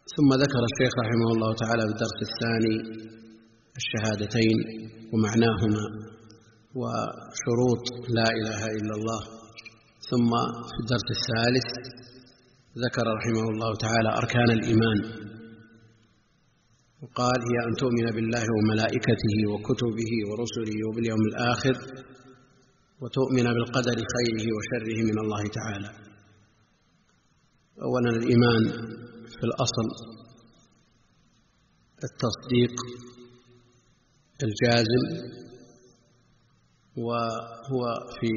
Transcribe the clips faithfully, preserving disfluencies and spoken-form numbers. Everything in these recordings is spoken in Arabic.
ثم ذكر الشيخ رحمه الله تعالى في الدرس الثاني الشهادتين ومعناهما وشروط لا إله إلا الله. ثم في الدرس الثالث ذكر رحمه الله تعالى أركان الإيمان، وقال: هي أن تؤمن بالله وملائكته وكتبه ورسله وباليوم الآخر، وتؤمن بالقدر خيره وشره من الله تعالى. أولا الإيمان في الأصل التصديق الجازم، وهو في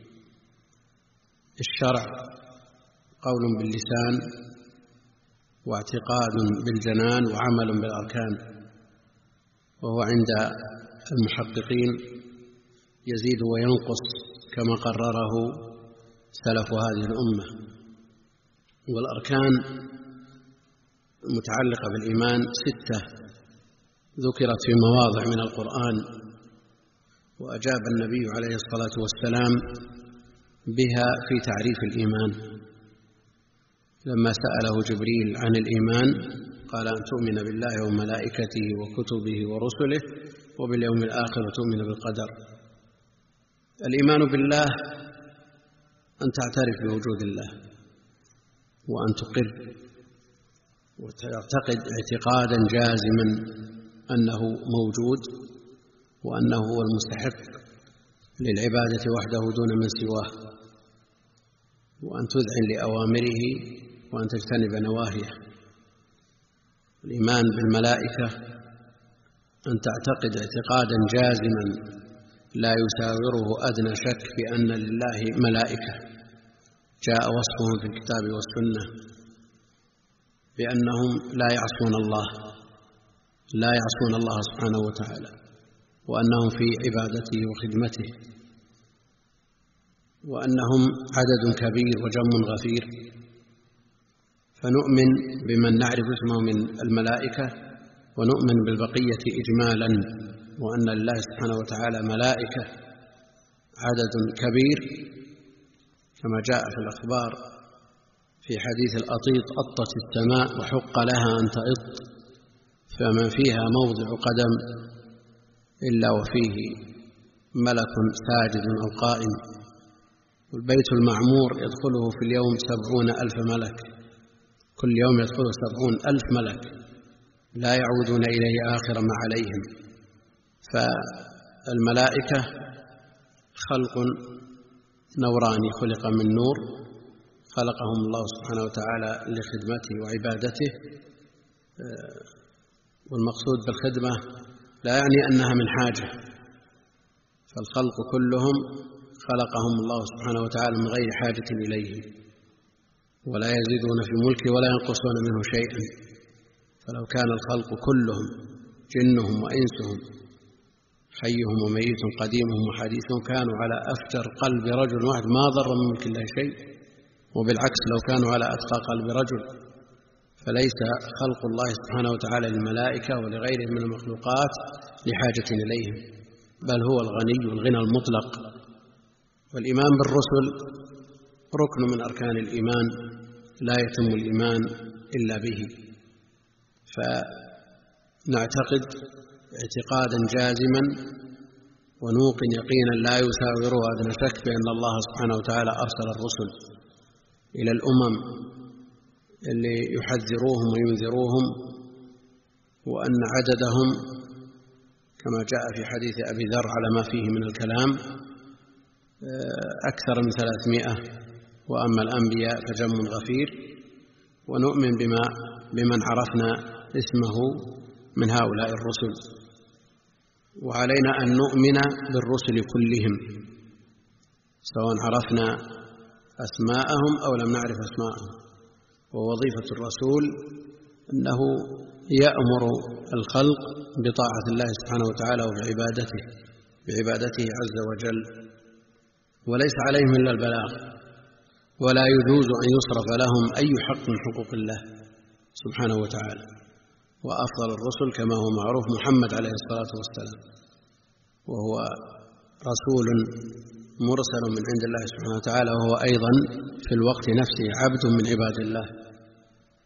الشرع قول باللسان واعتقاد بالجنان وعمل بالأركان، وهو عند المحققين يزيد وينقص كما قرره سلف هذه الأمة. والأركان المتعلقة بالإيمان ستة ذكرت في مواضع من القرآن، وأجاب النبي عليه الصلاة والسلام بها في تعريف الإيمان لما سأله جبريل عن الإيمان، قال: أن تؤمن بالله وملائكته وكتبه ورسله وباليوم الآخر وتؤمن بالقدر. الإيمان بالله أن تعترف بوجود الله، وأن تقر وتعتقد اعتقادا جازما أنه موجود وأنه هو المستحق للعبادة وحده دون من سواه، وأن تذعن لأوامره وأن تجتنب نواهيه. الإيمان بالملائكة أن تعتقد اعتقادا جازما لا يساوره أدنى شك بأن لله ملائكة جاء وصفهم في الكتاب والسنة بأنهم لا يعصون الله لا يعصون الله سبحانه وتعالى، وأنهم في عبادته وخدمته، وأنهم عدد كبير وجم غفير. فنؤمن بمن نعرف اسمه من الملائكة، ونؤمن بالبقية إجمالا، وأن لله سبحانه وتعالى ملائكة عدد كبير كما جاء في الأخبار في حديث الأطيط: أطت السماء وحق لها أن تئط، فمن فيها موضع قدم إلا وفيه ملك ساجد أو قائم. والبيت المعمور يدخله في اليوم سبعون ألف ملك، كل يوم يدخله سبعون ألف ملك لا يعودون إليه آخر ما عليهم. فالملائكة خلق نوراني خلق من نور، خلقهم الله سبحانه وتعالى لخدمته وعبادته. والمقصود بالخدمة لا يعني أنها من حاجة، فالخلق كلهم خلقهم الله سبحانه وتعالى من غير حاجة إليهم، ولا يزيدون في ملكه ولا ينقصون منه شيئا. فلو كان الخلق كلهم جنهم وإنسهم حيهم وميتهم قديمهم وحديثهم كانوا على أفجر قلب رجل واحد ما ضر من ملك الله شيء، وبالعكس لو كانوا على أتقى قلب رجل. فليس خلق الله سبحانه وتعالى للملائكة ولغيرهم من المخلوقات لحاجة إليهم، بل هو الغني الغنى المطلق. والإيمان بالرسل ركن من أركان الإيمان لا يتم الإيمان إلا به. فنعتقد اعتقادا جازما ونوقن يقينا لا يساوره أدنى شك بأن الله سبحانه وتعالى أرسل الرسل إلى الأمم اللي يحذروهم وينذروهم، وأن عددهم كما جاء في حديث أبي ذر على ما فيه من الكلام أكثر من ثلاثمائة، وأما الأنبياء فجم غفير. ونؤمن بما بمن عرفنا اسمه من هؤلاء الرسل، وعلينا أن نؤمن بالرسل كلهم سواء عرفنا أسماءهم أو لم نعرف أسماءهم. ووظيفة الرسول أنه يأمر الخلق بطاعة الله سبحانه وتعالى وبعبادته بعبادته عز وجل، وليس عليهم إلا البلاغ، ولا يجوز أن يصرف لهم أي حق من حقوق الله سبحانه وتعالى. وأفضل الرسل كما هو معروف محمد عليه الصلاة والسلام، وهو رسول مرسل من عند الله سبحانه وتعالى، وهو أيضا في الوقت نفسه عبد من عباد الله.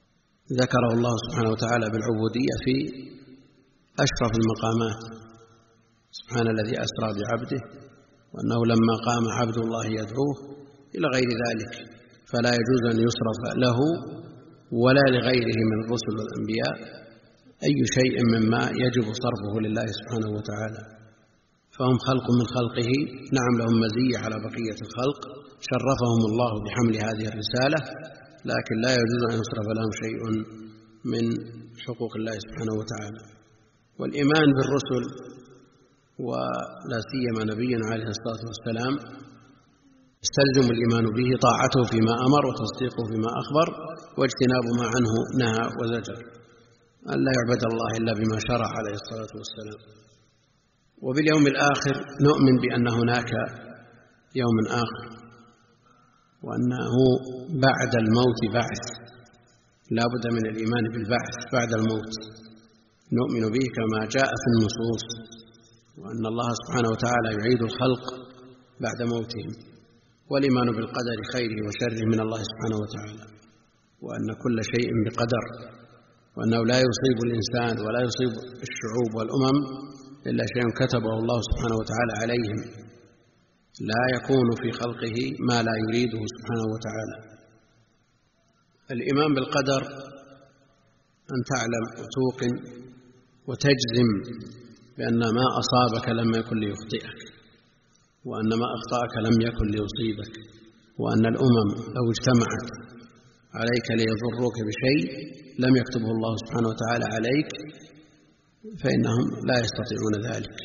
ذكره الله سبحانه وتعالى بالعبودية في أشرف المقامات، سبحان الذي أسرى بعبده، وأنه لما قام عبد الله يدعوه إلى غير ذلك، فلا يجوز أن يصرف له ولا لغيره من الرسل والأنبياء أي شيء مما يجب صرفه لله سبحانه وتعالى، فهم خلق من خلقه، نعم لهم مزية على بقية الخلق، شرفهم الله بحمل هذه الرسالة، لكن لا يجوز أن يصرف لهم شيء من حقوق الله سبحانه وتعالى. والإيمان بالرسل ولا سيما نبينا عليه الصلاة والسلام يستلزم الإيمان به طاعته فيما أمر وتصديقه فيما أخبر واجتناب ما عنه نهى وزجر، أن لا يعبد الله إلا بما شرع عليه الصلاة والسلام. وباليوم الآخر نؤمن بأن هناك يوم آخر، وأنه بعد الموت بعث، لا بد من الإيمان بالبعث بعد الموت، نؤمن به كما جاء في النصوص، وأن الله سبحانه وتعالى يعيد الخلق بعد موتهم، والإيمان بالقدر خيره وشره من الله سبحانه وتعالى، وأن كل شيء بقدر، وأنه لا يصيب الإنسان ولا يصيب الشعوب والأمم إلا شيء كتبه الله سبحانه وتعالى عليهم، لا يكون في خلقه ما لا يريده سبحانه وتعالى. الإيمان بالقدر أن تعلم وتوقن وتجزم بأن ما أصابك لم يكن ليخطئك، وأن ما أخطأك لم يكن ليصيبك، وأن الأمم لو اجتمعت عليك ليضروك بشيء لم يكتبه الله سبحانه وتعالى عليك فإنهم لا يستطيعون ذلك،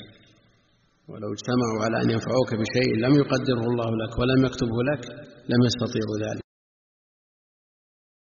ولو اجتمعوا على أن ينفعوك بشيء لم يقدره الله لك ولم يكتبه لك لم يستطيعوا ذلك.